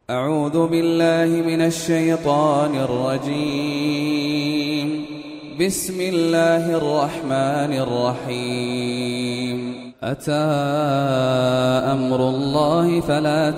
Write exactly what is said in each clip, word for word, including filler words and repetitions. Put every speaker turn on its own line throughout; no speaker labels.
أعوذ بالله من الشيطان الرجيم. بسم الله الرحمن الرحيم. أتى أمر الله فلا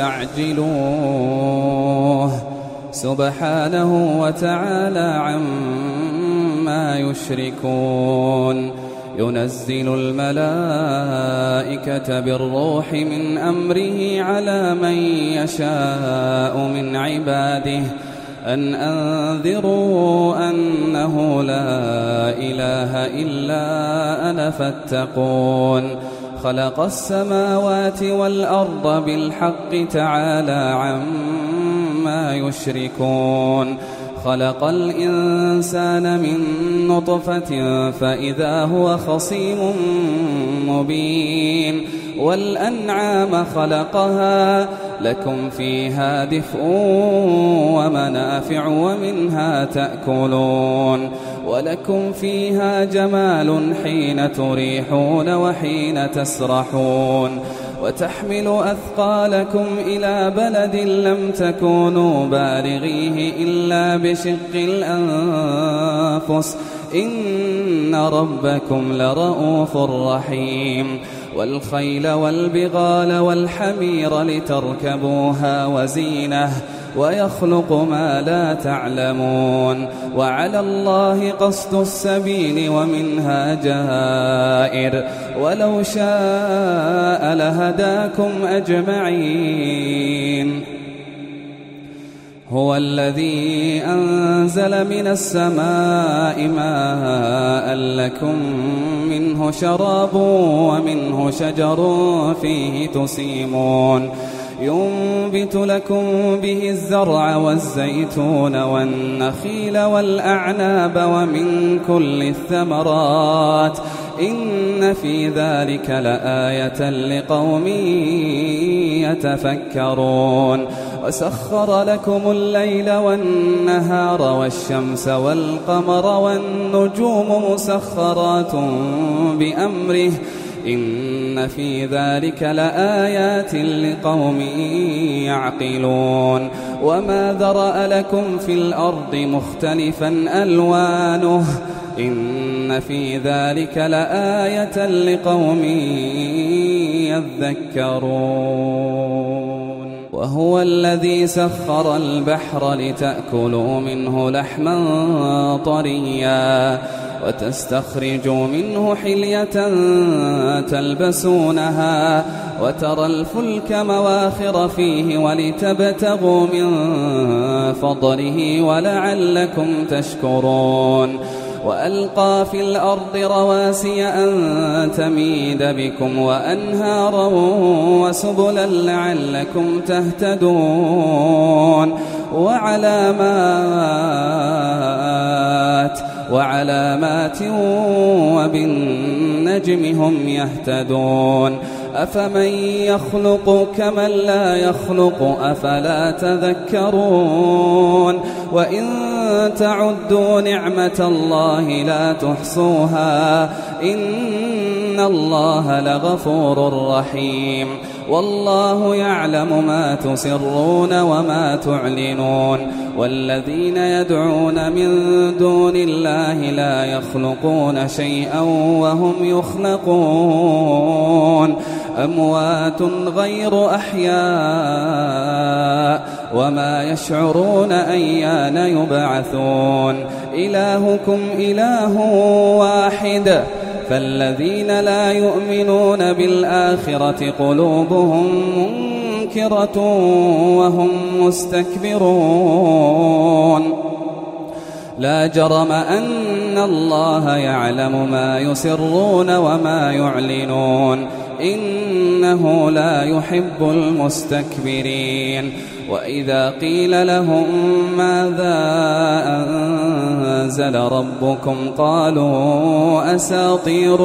تستعجلوه سبحانه وتعالى عما يشركون. ينزل الملائكة بالروح من أمره على من يشاء من عباده أن أنذروا أنه لا إله إلا أنا فاتقون. خلق السماوات والأرض بالحق تعالى عما يشركون. خلق الإنسان من نطفة فإذا هو خصيم مبين. والأنعام خلقها لكم فيها دفء ومنافع ومنها تأكلون. ولكم فيها جمال حين تريحون وحين تسرحون. وتحمل أثقالكم إلى بلد لم تكونوا بالغيه إلا بشق الأنفس إن ربكم لرؤوف رحيم. والخيل والبغال والحمير لتركبوها وزينة ويخلق ما لا تعلمون. وعلى الله قصد السبيل ومنها جائر ولو شاء لهداكم أجمعين. هو الذي أنزل من السماء ماء لكم منه شراب ومنه شجر فيه تسيمون. ينبت لكم به الزرع والزيتون والنخيل والأعناب ومن كل الثمرات إن في ذلك لآية لقوم يتفكرون. وسخر لكم الليل والنهار والشمس والقمر والنجوم مسخرات بأمره إن في ذلك لآيات لقوم يعقلون. وما ذرأ لكم في الأرض مختلفا ألوانه إن في ذلك لآية لقوم يذكرون. وهو الذي سخر البحر لتأكلوا منه لحما طريا وتستخرجوا منه حلية تلبسونها وترى الفلك مواخر فيه ولتبتغوا من فضله ولعلكم تشكرون. وألقى في الأرض رواسي أن تميد بكم وأنهارا وسبلا لعلكم تهتدون. وعلامات وعلامات وبالنجم هم يهتدون. أفمن يخلق كمن لا يخلق أفلا تذكرون. وإن تعدوا نعمة الله لا تحصوها إن الله لغفور رحيم. والله يعلم ما تسرون وما تعلنون. والذين يدعون من دون الله لا يخلقون شيئا وهم يخلقون. أموات غير أحياء وما يشعرون أيان يبعثون. إلهكم إله واحد فالذين لا يؤمنون بالآخرة قلوبهم منكرة وهم مستكبرون. لا جرم أن الله يعلم ما يسرون وما يعلنون إنه لا يحب المستكبرين. وإذا قيل لهم ماذا أنزل ربكم قالوا أساطير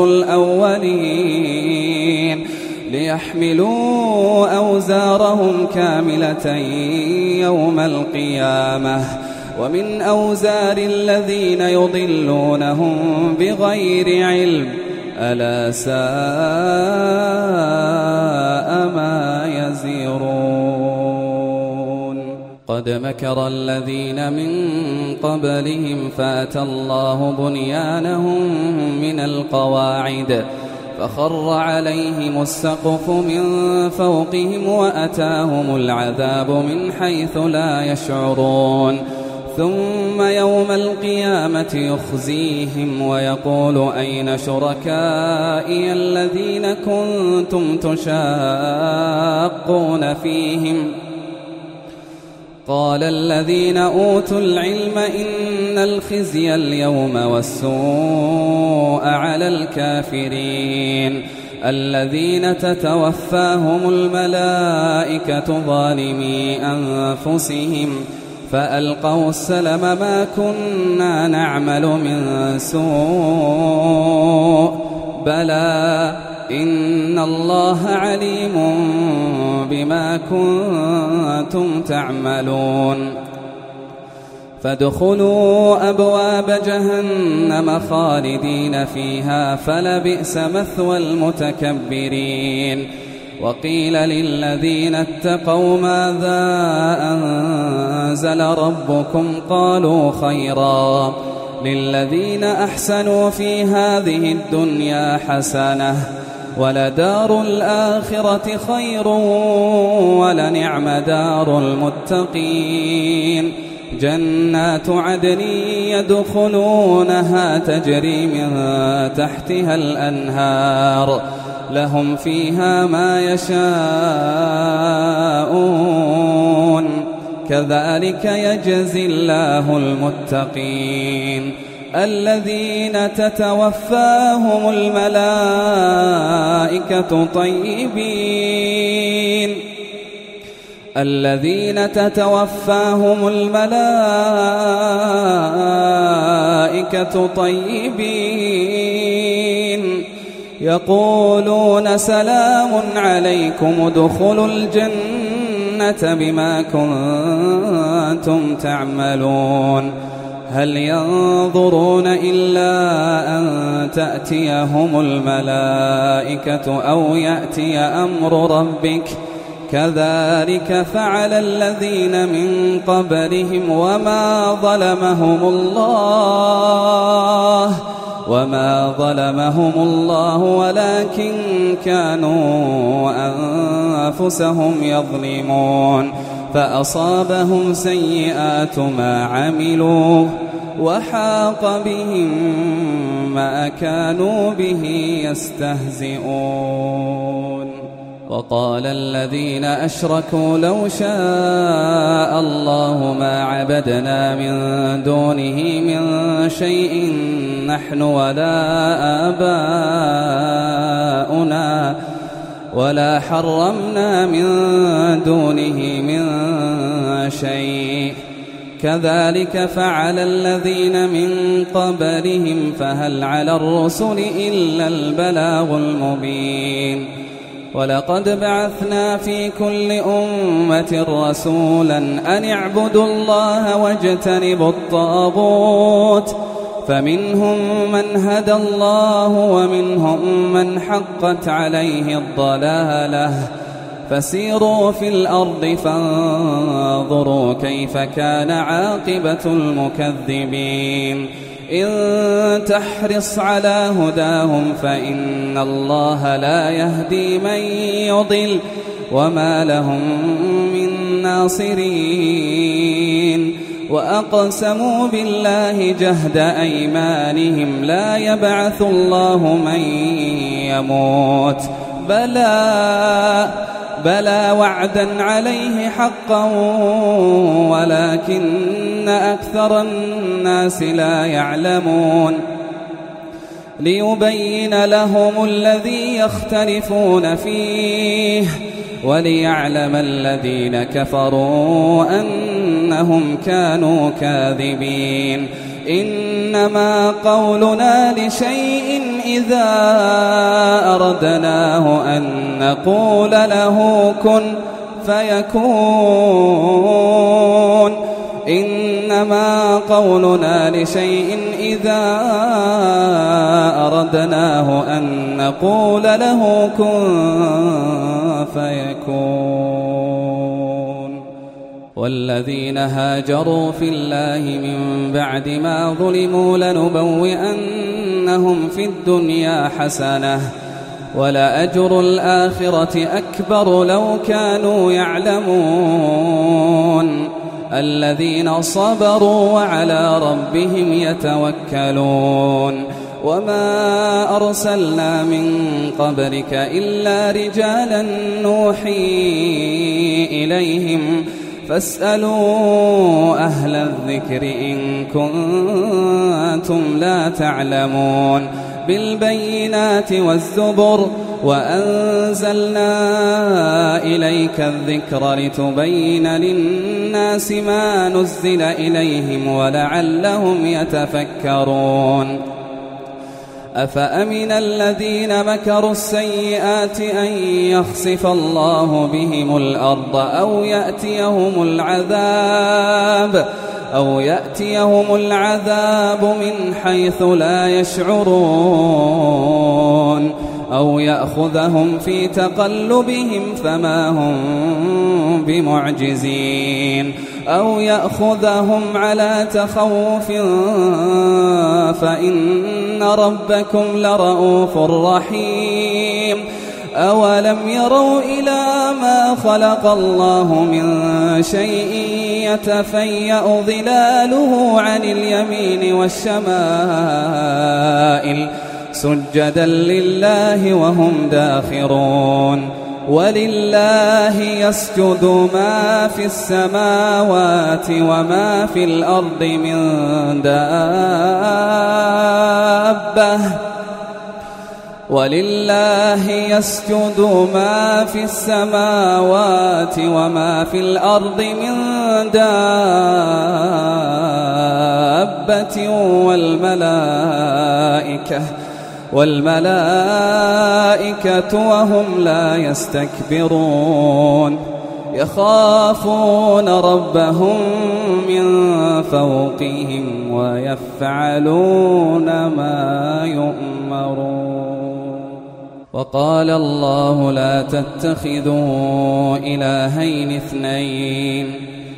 الأولين ليحملوا أوزارهم كاملة يوم القيامة ومن أوزار الذين يضلونهم بغير علم ألا ساء ما يزرون. قد مكر الذين من قبلهم فأتى الله بنيانهم من القواعد فخر عليهم السقف من فوقهم وأتاهم العذاب من حيث لا يشعرون ثم يوم القيامة يخزيهم ويقول أين شركائي الذين كنتم تشاقون فيهم قال الذين أوتوا العلم إن الخزي اليوم والسوء على الكافرين الذين تتوفاهم الملائكة ظالمي أنفسهم فألقوا السلم ما كنا نعمل من سوء بلى إن الله عليم بما كنتم تعملون فادخلوا أبواب جهنم خالدين فيها فلبئس مثوى المتكبرين وقيل للذين اتقوا ماذا أنزل ربكم قالوا خيرا للذين أحسنوا في هذه الدنيا حسنة ولدار الآخرة خير ولنعم دار المتقين جنات عدن يدخلونها تجري من تحتها الأنهار لهم فيها ما يشاءون كذلك يجزي الله المتقين الذين تتوفاهم الملائكة طيبين الذين تتوفاهم الملائكة طيبين يقولون سلام عليكم ادخلوا الجنة بما كنتم تعملون هل ينظرون إلا أن تأتيهم الملائكة أو يأتي أمر ربك كذلك فعل الذين من قبلهم وما ظلمهم الله وما ظلمهم الله ولكن كانوا أنفسهم يظلمون فأصابهم سيئات ما عملوا وحاق بهم ما كانوا به يستهزئون وقال الذين أشركوا لو شاء الله ما عبدنا من دونه من شيء نحن ولا آباؤنا ولا حرمنا من دونه من شيء كذلك فعل الذين من قبلهم فهل على الرسل إلا البلاغ المبين ولقد بعثنا في كل أمة رسولا أن اعبدوا الله واجتنبوا الطاغوت فمنهم من هدى الله ومنهم من حقت عليه الضلالة فسيروا في الأرض فانظروا كيف كان عاقبة المكذبين إن تحرص على هداهم فإن الله لا يهدي من يضل وما لهم من ناصرين وأقسموا بالله جهد أيمانهم لا يبعث الله من يموت بلى بلى وعدا عليه حقا ولكن أكثر الناس لا يعلمون ليبين لهم الذي يختلفون فيه وليعلم الذين كفروا أنهم كانوا كاذبين إنما قولنا لشيء إذا أردناه أن نقول له كن فيكون إنما قولنا لشيء إذا أردناه أن نقول له كن فيكون والذين هاجروا في الله من بعد ما ظلموا لنبوئنهم في الدنيا حسنة ولأجر الآخرة أكبر لو كانوا يعلمون الذين صبروا وعلى ربهم يتوكلون وما أرسلنا من قبلك إلا رجالا نوحي إليهم فاسألوا أهل الذكر إن كنتم لا تعلمون بالبينات والزبر وأنزلنا إليك الذكر لتبين للناس ما نزل إليهم ولعلهم يتفكرون أفأمن الذين مكروا السيئات أن يخسف الله بهم الأرض أو يأتيهم العذاب أو يأتيهم العذاب من حيث لا يشعرون أو يأخذهم في تقلبهم فما هم بمعجزين أو يأخذهم على تخوف فإن ربكم لرؤوف رحيم أولم يروا إلى ما خلق الله من شيء يتفيأ ظلاله عن اليمين والشمائل سجدا لله وهم داخرون ولله يسجد ما في السماوات وما في الأرض من دابة ولله يسجد ما في السماوات وما في الأرض من دابة والملائكة والملائكة وهم لا يستكبرون يخافون ربهم من فوقهم ويفعلون ما يؤمرون وقال الله لا تتخذوا إلهين اثنين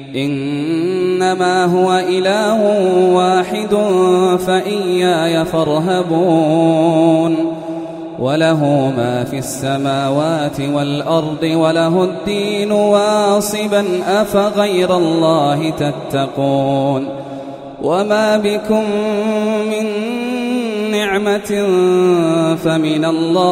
إنما هو إله واحد فإياي فارهبون وله ما في السماوات والأرض وله الدين واصبا أفغير الله تتقون وما بكم من نعمة فمن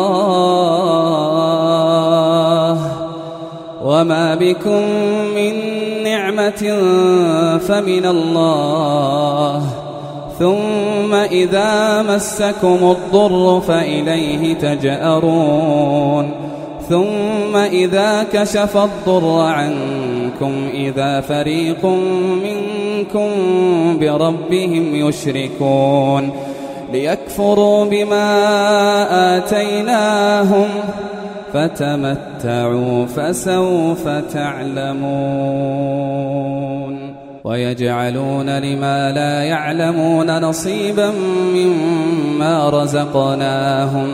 الله وما بكم من نعمة فمن الله ثم إذا مسكم الضر فإليه تجأرون ثم إذا كشف الضر عنكم إذا فريق منكم بربهم يشركون ليكفروا بما آتيناهم فتمتعوا فسوف تعلمون ويجعلون لما لا يعلمون نصيبا مما رزقناهم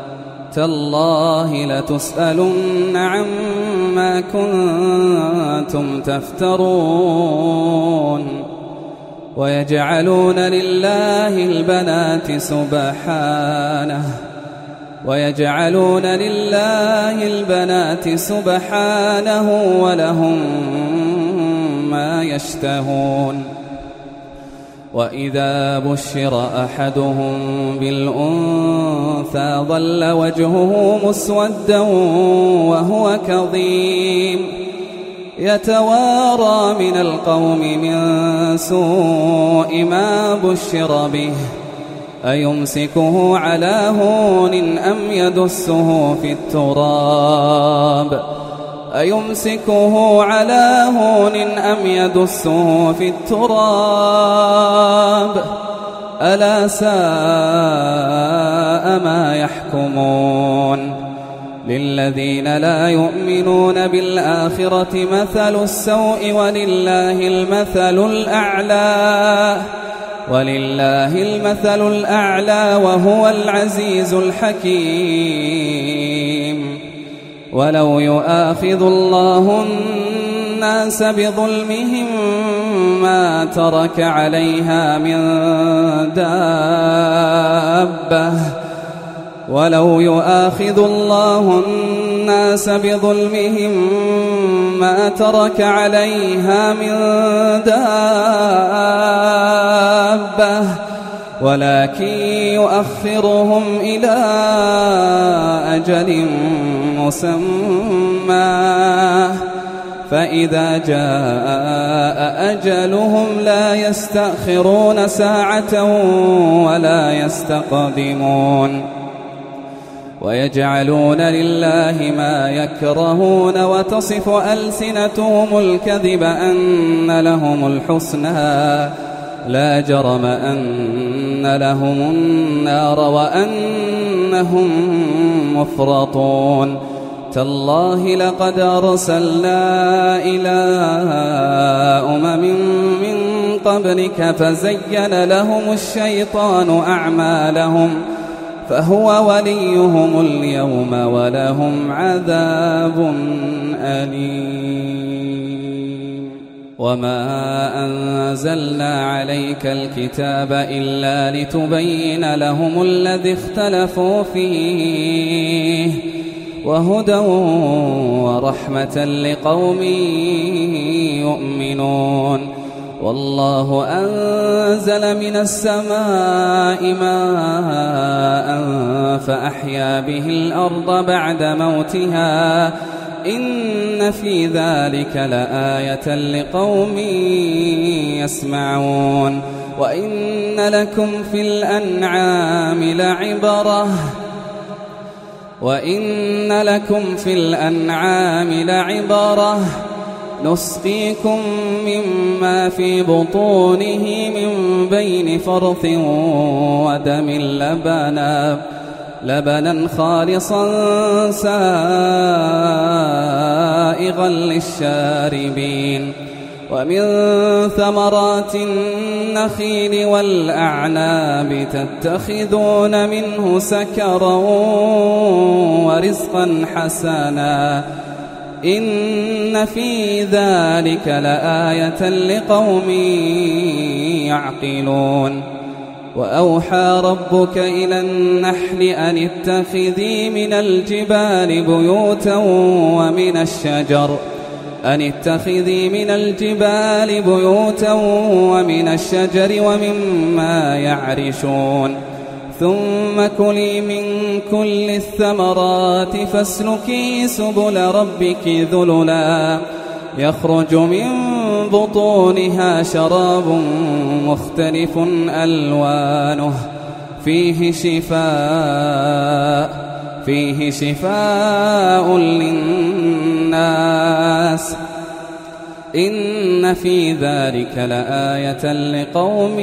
تالله لتسألن عما كنتم تفترون ويجعلون لله البنات سبحانه ويجعلون لله البنات سبحانه ولهم ما يشتهون وإذا بشر أحدهم بالأنثى ظل وجهه مسودا وهو كظيم يتوارى من القوم من سوء ما بشر به أيمسكه على هون أم يدسه في التراب أيمسكه على هون أم يدسه في التراب ألا ساء ما يحكمون للذين لا يؤمنون بالآخرة مثل السوء ولله المثل الأعلى ولله المثل الأعلى وهو العزيز الحكيم ولو يؤاخذ الله الناس بظلمهم ما ترك عليها من دابة ولو يؤاخذ الله الناس بظلمهم ما ترك عليها من دابة ولكن يؤخرهم إلى أجل مسمى فإذا جاء أجلهم لا يستأخرون ساعة ولا يستقدمون ويجعلون لله ما يكرهون وتصف ألسنتهم الكذب أن لهم الحسنى لا جرم أن لهم النار وأنهم مفرطون تالله لقد أرسلنا إلى أمم من قبلك فزين لهم الشيطان أعمالهم فهو وليهم اليوم ولهم عذاب أليم وما أنزلنا عليك الكتاب إلا لتبين لهم الذي اختلفوا فيه وهدى ورحمة لقوم يؤمنون والله أنزل من السماء ماء فأحيا به الأرض بعد موتها إن في ذلك لآية لقوم يسمعون وإن لكم في الأنعام لعبرة وإن لكم في الأنعام لعبرة نسقيكم مما في بطونه من بين فرث ودم لبنا لبنا خالصا سائغا للشاربين ومن ثمرات النخيل والأعناب تتخذون منه سكرا ورزقا حسنا إن في ذلك لآية لقوم يعقلون وأوحى ربك إلى النحل أن اتخذي من الجبال بيوتا ومن الشجر أن اتخذي من الجبال بيوتا ومن الشجر ومما يعرشون ثم كلي من كل الثمرات فاسلكي سبل ربك ذللا يخرج من بطونها شراب مختلف ألوانه فيه شفاء فيه شفاء للناس إن في ذلك لآية لقوم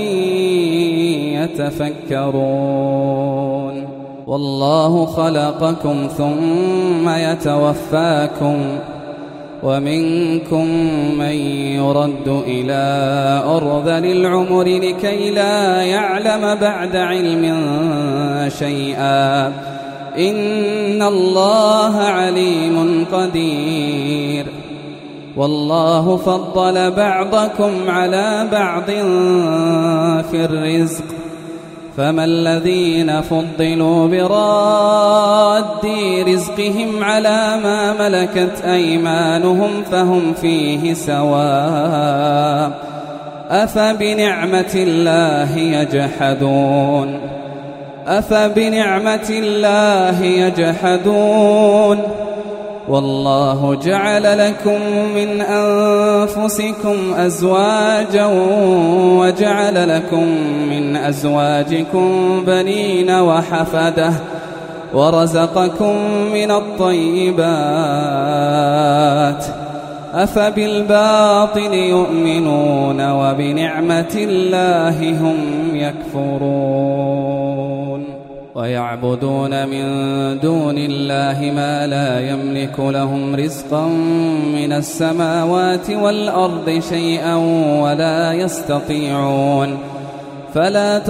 يتفكرون والله خلقكم ثم يتوفاكم ومنكم من يرد إلى أرذل العمر لكي لا يعلم بعد علم شيئا إن الله عليم قدير والله فضل بعضكم على بعض في الرزق فما الذين فضلوا براد رزقهم على ما ملكت أيمانهم فهم فيه سواء أفبنعمة الله يجحدون أفبنعمة الله يجحدون والله جعل لكم من أنفسكم أزواجا وجعل لكم من أزواجكم بنين وحفدة ورزقكم من الطيبات أفبالباطل يؤمنون وبنعمة الله هم يكفرون ويعبدون من دون الله ما لا يملك لهم رزقا من السماوات والأرض شيئا ولا يستطيعون فلا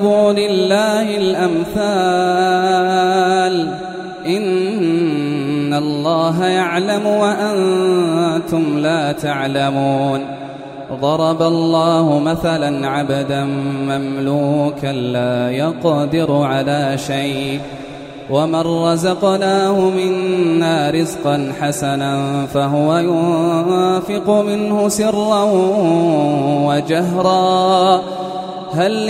تضربوا لله الأمثال إن إن الله يعلم وأنتم لا تعلمون. ضرب الله مثلا عبدا مملوكا لا يقدر على شيء ومن رزقناه منا رزقا حسنا فهو ينفق منه سرا وجهرا هل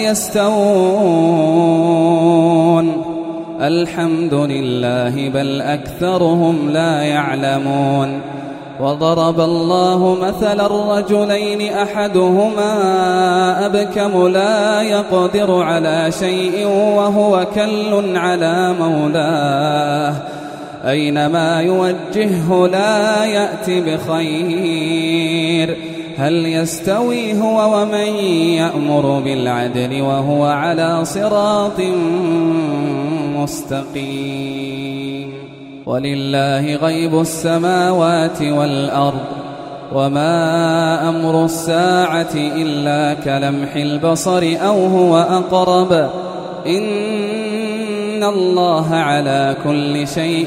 يستوون؟ الحمد لله بل أكثرهم لا يعلمون. وضرب الله مثلا الرجلين أحدهما أبكم لا يقدر على شيء وهو كل على مولاه أينما يوجهه لا يأتي بخير هل يستوي هو ومن يأمر بالعدل وهو على صراط مستقيم. ولله غيب السماوات والأرض وما أمر الساعة إلا كلمح البصر أو هو أقرب إن الله على كل شيء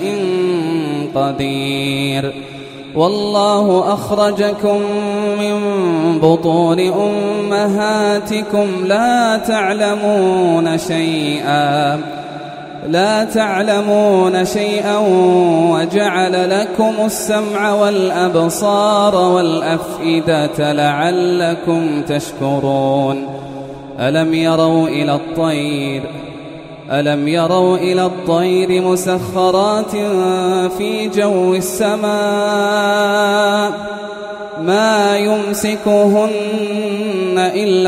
قدير. والله أخرجكم من بطون أمهاتكم لا تعلمون شيئا لا تعلمون شيئا وجعل لكم السمع والأبصار والأفئدة لعلكم تشكرون. ألم يروا إلى الطير ألم يروا إلى الطير مسخرات في جو السماء ما يمسكهن إلا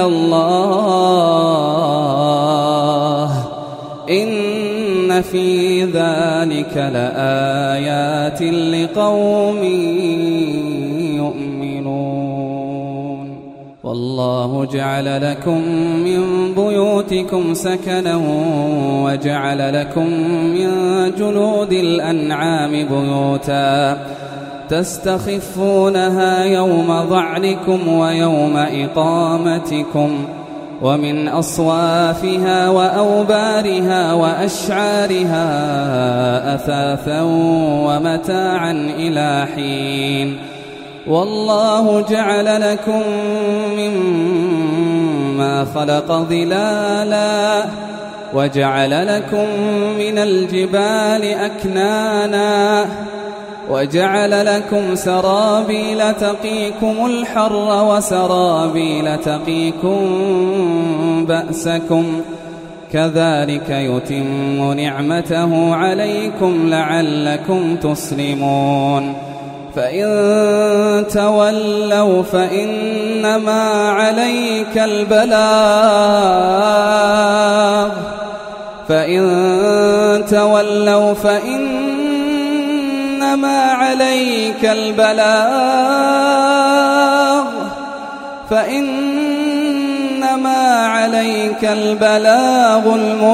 الله إن في ذلك لآيات لقوم يؤمنون. والله جعل لكم من بيوتكم سكنا وجعل لكم من جلود الأنعام بيوتا تستخفونها يوم ظعنكم ويوم إقامتكم ومن أصوافها وأوبارها وأشعارها أثاثا ومتاعا إلى حين. والله جعل لكم مما خلق ظلالا وجعل لكم من الجبال أكنانا وجعل لكم سرابيل تقيكم الحر وسرابيل تقيكم بأسكم كذلك يتم نعمته عليكم لعلكم تسلمون. فإن تولوا فإنما عليك البلاغ فإن تولوا فإنما عليك البلاغ فإنما عليك البلاغ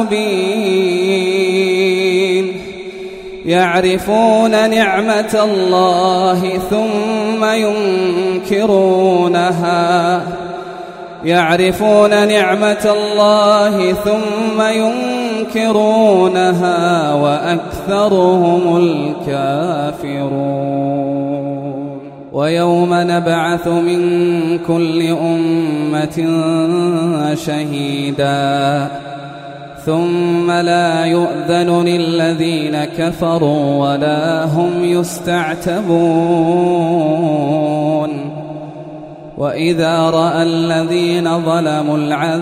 المبين. يعرفون نعمة الله ثم ينكرونها يعرفون نعمة الله ثم ينكرونها وأكثرهم الكافرون. ويوم نبعث من كل أمة شهيدا ثم لا يؤذن للذين كفروا ولا هم يستعتبون. وإذا رأى الذين ظلموا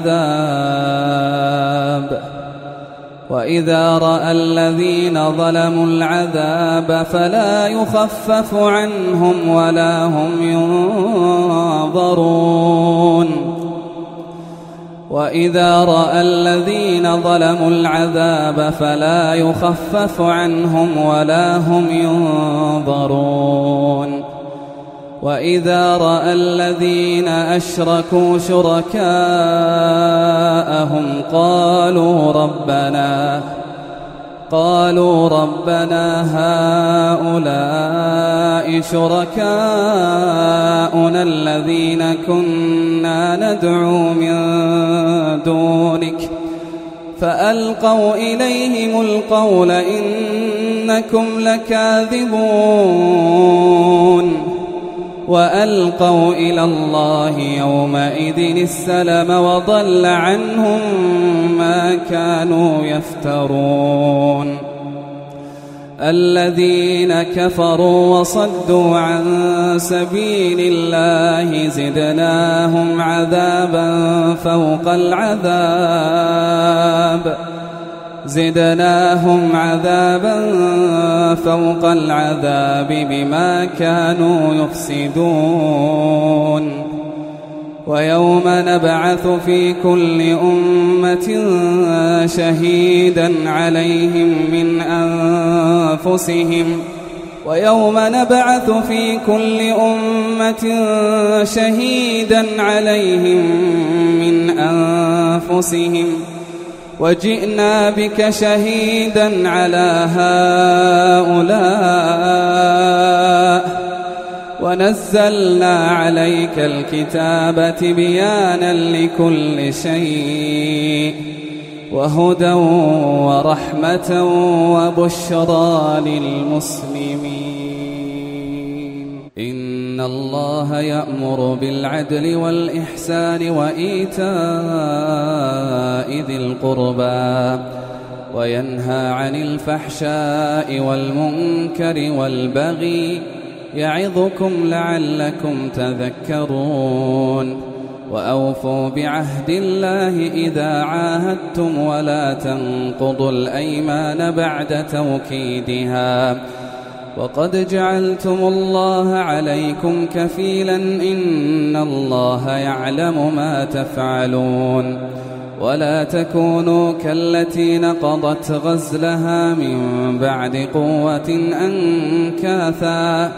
العذاب وإذا رأى الذين ظلموا العذاب فلا يخفف عنهم ولا هم ينظرون. وإذا رأى الذين ظلموا العذاب فلا يخفف عنهم ولا هم ينظرون. وإذا رأى الذين أشركوا شركاءهم قالوا ربنا قالوا ربنا هؤلاء شركاؤنا الذين كنا ندعو من دونك فألقوا إليهم القول إن إنكم لكاذبون وألقوا إلى الله يومئذ السلم وضل عنهم ما كانوا يفترون الذين كفروا وصدوا عن سبيل الله زدناهم عذابا فوق العذاب زدناهم عذابا فوق العذاب بما كانوا يفسدون ويوم نبعث في كل أمة شهيدا عليهم من أنفسهم ويوم نبعث في كل أمة شهيدا عليهم من أنفسهم وجئنا بك شهيدا على هؤلاء ونزلنا عليك الكتاب تبيانا لكل شيء وهدى ورحمة وبشرى للمسلمين إن الله يأمر بالعدل والإحسان وإيتاء ذي القربى وينهى عن الفحشاء والمنكر والبغي يعظكم لعلكم تذكرون وأوفوا بعهد الله إذا عاهدتم ولا تنقضوا الأيمان بعد توكيدها وقد جعلتم الله عليكم كفيلا إن الله يعلم ما تفعلون ولا تكونوا كالتي نقضت غزلها من بعد قوة أنكاثا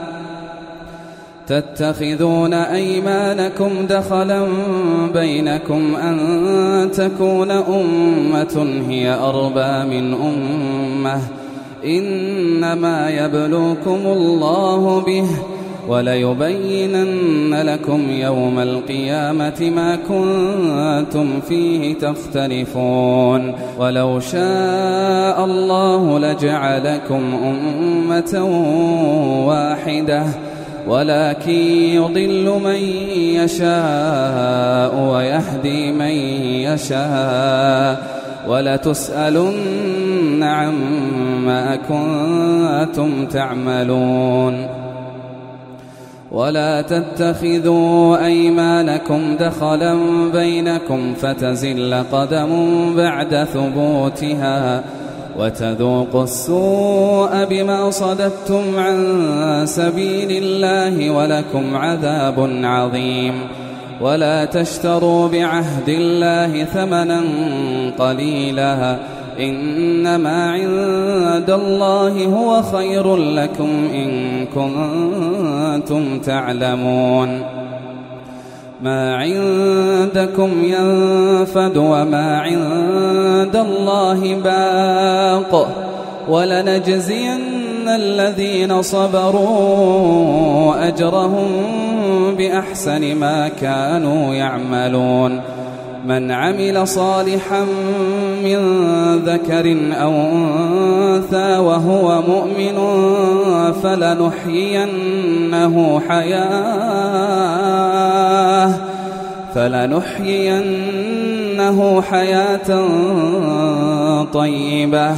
تتخذون أيمانكم دخلا بينكم أن تكون أمة هي أربى من أمة إنما يبلوكم الله به وليبينن لكم يوم القيامة ما كنتم فيه تختلفون ولو شاء الله لجعلكم أمة واحدة ولكن يضل من يشاء ويهدي من يشاء ولتسألن عما كنتم تعملون ولا تتخذوا أيمانكم دخلا بينكم فتزل قدم بعد ثبوتها وتذوقوا السوء بما صددتم عن سبيل الله ولكم عذاب عظيم ولا تشتروا بعهد الله ثمنا قليلا إنما عند الله هو خير لكم إن كنتم تعلمون ما عندكم ينفد وما عند الله باق ولنجزين الذين صبروا أجرهم بأحسن ما كانوا يعملون من عمل صالحا من ذكر أو أنثى وهو مؤمن فلنحيينه حياة فلنحيينه حياة طيبة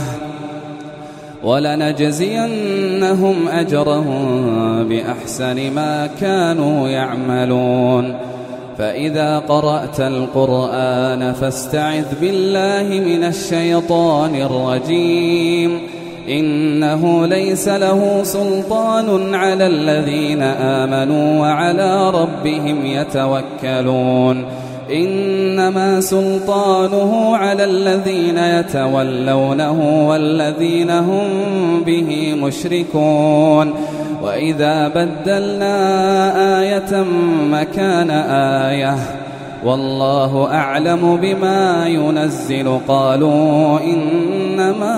ولنجزينهم أجرهم بأحسن ما كانوا يعملون فإذا قرأت القرآن فاستعذ بالله من الشيطان الرجيم إنه ليس له سلطان على الذين آمنوا وعلى ربهم يتوكلون إنما سلطانه على الذين يتولونه والذين هم به مشركون وإذا بدلنا آية مكان آية والله أعلم بما ينزل قالوا إنما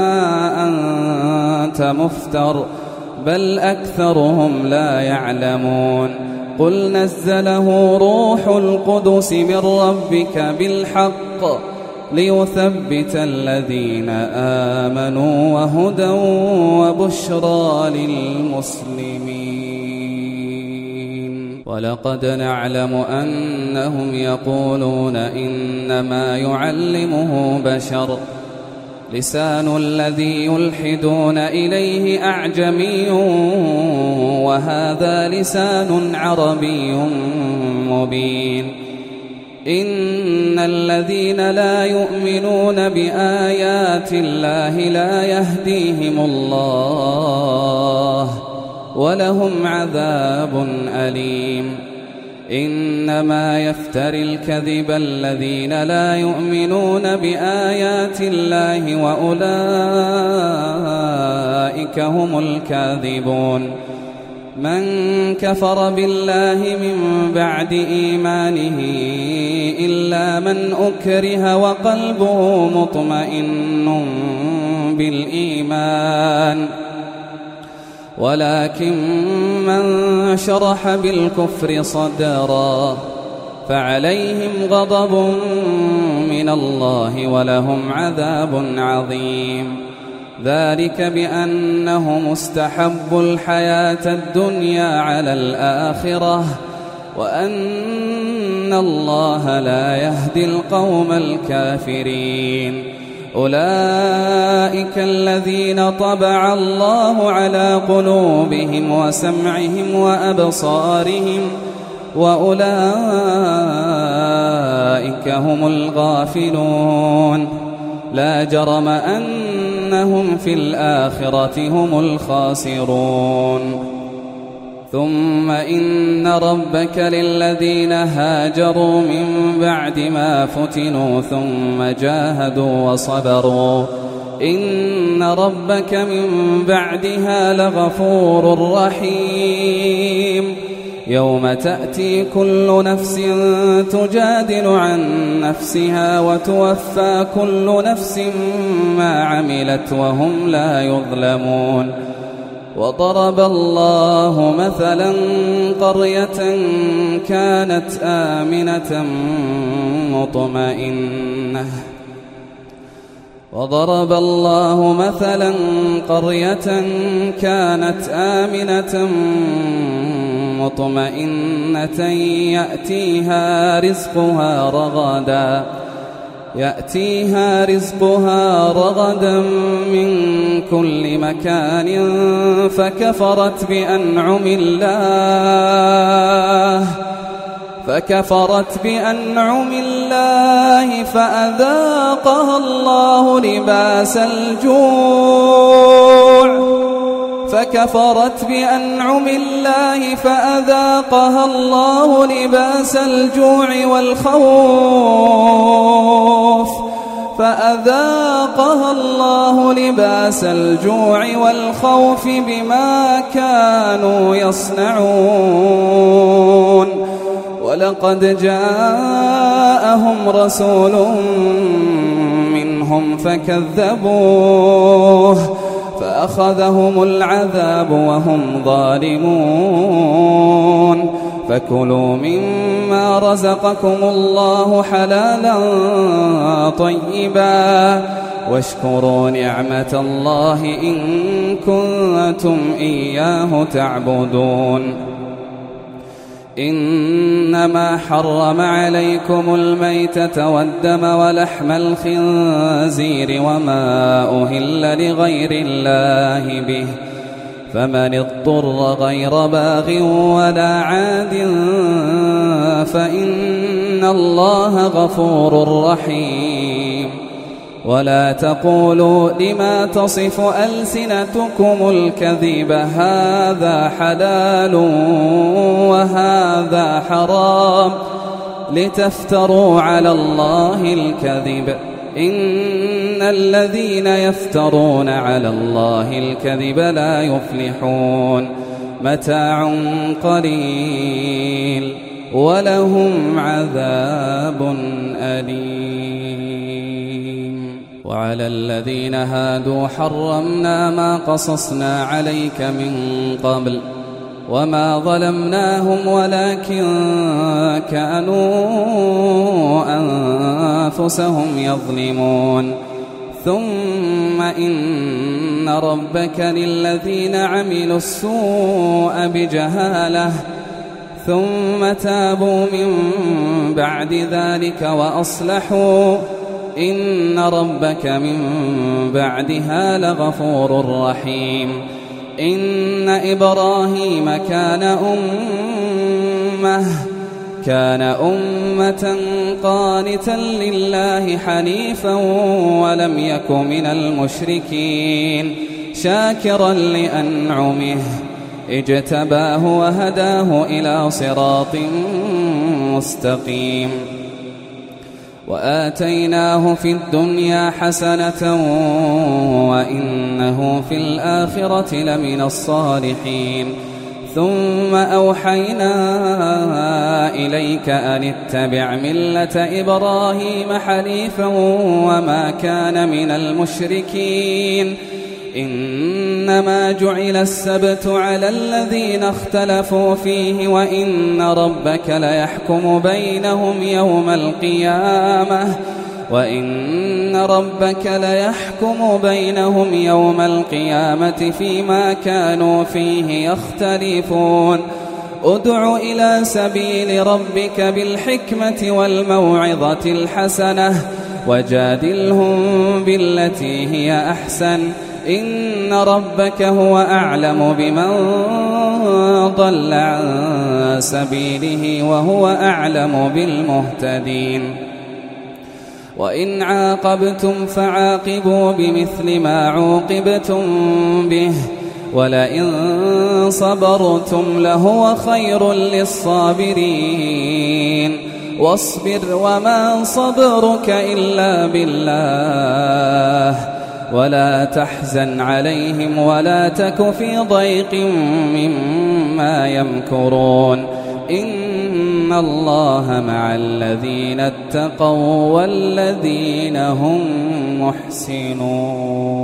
أنت مفتر بل أكثرهم لا يعلمون قل نزله روح القدس من ربك بالحق ليثبت الذين آمنوا وهدى وبشرى للمسلمين. ولقد نعلم أنهم يقولون إنما يعلمه بشر لسان الذي يلحدون إليه أعجمي وهذا لسان عربي مبين. إن الذين لا يؤمنون بآيات الله لا يهديهم الله ولهم عذاب أليم. إنما يفتري الكذب الذين لا يؤمنون بآيات الله وأولئك هم الكاذبون. من كفر بالله من بعد إيمانه إلا من أكره وقلبه مطمئن بالإيمان ولكن من شرح بالكفر صدرا فعليهم غضب من الله ولهم عذاب عظيم. ذلك بأنهم استحبوا الحياة الدنيا على الآخرة وأن الله لا يهدي القوم الكافرين. أولئك الذين طبع الله على قلوبهم وسمعهم وأبصارهم وأولئك هم الغافلون. لا جرم أنهم في الآخرة هم الخاسرون. ثم إن ربك للذين هاجروا من بعد ما فتنوا ثم جاهدوا وصبروا إن ربك من بعدها لغفور رحيم. يوم تأتي كل نفس تجادل عن نفسها وتوفى كل نفس ما عملت وهم لا يظلمون. وضرب الله مثلا قرية كانت آمنة مطمئنة وضرب الله مثلا قرية كانت آمنة مطمئنة يأتيها رزقها رغدا يأتيها رزقها رغدا من كل مكان فكفرت بأنعم الله فكفرت بأنعم الله فأذاقها الله لباس الجوع فكفرت بأنعم الله فأذاقها الله لباس الجوع والخوف فأذاقها الله لباس الجوع والخوف بما كانوا يصنعون. ولقد جاءهم رسول منهم فكذبوه فأخذهم العذاب وهم ظالمون. فكلوا مما رزقكم الله حلالا طيبا واشكروا نعمة الله إن كنتم إياه تعبدون. إنما حرم عليكم الميتة والدم ولحم الخنزير وما أهل لغير الله به فمن اضطر غير باغ ولا عاد فإن الله غفور رحيم. ولا تقولوا لما تصف ألسنتكم الكذب هذا حلال وهذا حرام لتفتروا على الله الكذب إن الذين يفترون على الله الكذب لا يفلحون. متاع قليل ولهم عذاب أليم. وعلى الذين هادوا حرمنا ما قصصنا عليك من قبل وما ظلمناهم ولكن كانوا وأنفسهم يظلمون ثم إن ربك للذين عملوا السوء بجهالة ثم تابوا من بعد ذلك وأصلحوا إن ربك من بعدها لغفور رحيم إن إبراهيم كان أمة كان أمة قانتا لله حنيفا ولم يك من المشركين شاكرا لأنعمه اجتباه وهداه إلى صراط مستقيم وآتيناه في الدنيا حسنة وإنه في الآخرة لمن الصالحين ثم أوحينا إليك أن اتبع ملة إبراهيم حنيفا وما كان من المشركين إنما جعل السبت على الذين اختلفوا فيه وإن ربك ليحكم بينهم يوم القيامة وإن ربك ليحكم بينهم يوم القيامة فيما كانوا فيه يختلفون ادع إلى سبيل ربك بالحكمة والموعظة الحسنة وجادلهم بالتي هي أحسن إن ربك هو أعلم بمن ضل عن سبيله وهو أعلم بالمهتدين وإن عاقبتم فعاقبوا بمثل ما عوقبتم به ولئن صبرتم لهو خير للصابرين واصبر وما صبرك إلا بالله ولا تحزن عليهم ولا تك في ضيق مما يمكرون إن الله مع الذين اتقوا والذين هم محسنون.